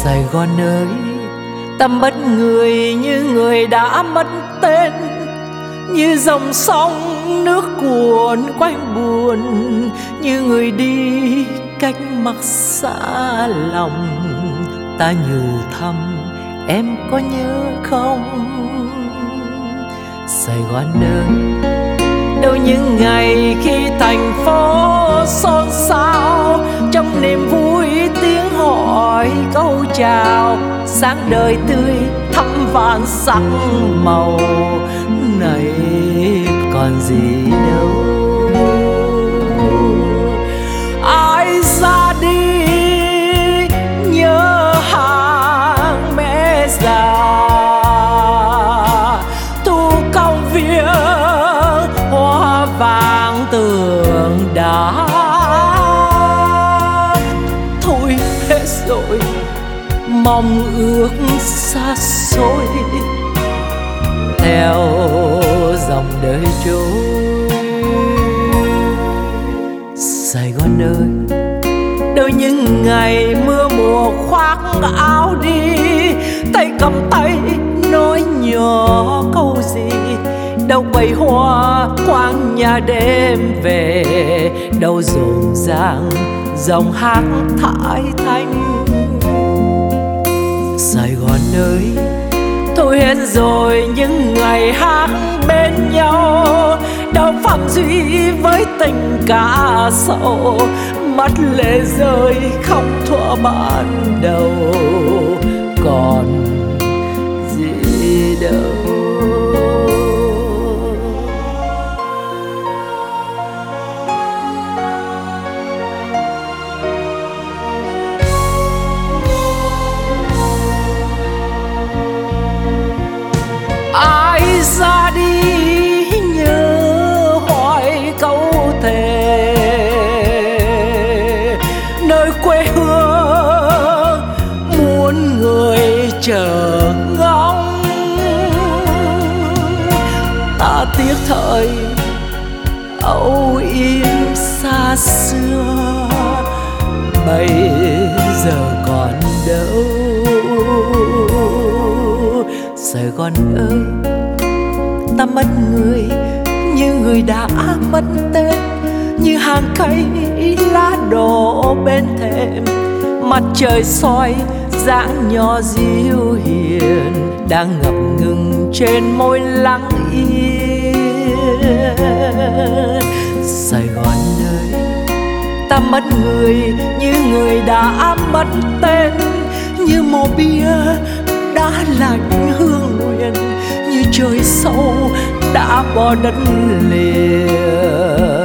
Sài Gòn ơi, ta mất người như người đã mất tên, như dòng sông nước cuồn quanh buồn, như người đi cách mặc xa lòng. Ta nhủ thăm em có nhớ không? Sài Gòn ơi, đâu những ngày khi thành phố xôn xao, trong niềm vui tiếng hỏi câu chào, sáng đời tươi thắm vàng sắc màu này còn gì đâu. Ai ra đi nhớ hàng mẹ già, thu công viên hoa vàng tường đá. Thôi hết rồi mong ước xa xôi theo dòng đời trôi. Sài Gòn ơi, đâu những ngày mưa mùa khoác áo đi, tay cầm tay nói nhỏ câu gì, đâu bầy hoa quang nhà đêm về, đâu rộn ràng dòng hát thải thanh. Sài Gòn ơi, thôi hết rồi những ngày hát bên nhau, đâu Phạm Duy với tình cả sầu, mắt lệ rơi không thuở ban đầu, còn gì đâu. Ai ra đi nhớ hỏi câu thề, nơi quê hương muôn người chờ ngóng. Ta tiếc thời âu yếm xa xưa, bây giờ còn đâu. Sài Gòn ơi, ta mất người như người đã mất tên, như hàng cây lá đổ bên thềm, mặt trời soi dáng nhỏ dịu hiền, đang ngập ngừng trên môi lặng yên. Sài Gòn ơi, ta mất người như người đã mất tên, như mộ bia đã lạnh hương nguyện, như trời sâu đã bỏ đất liền.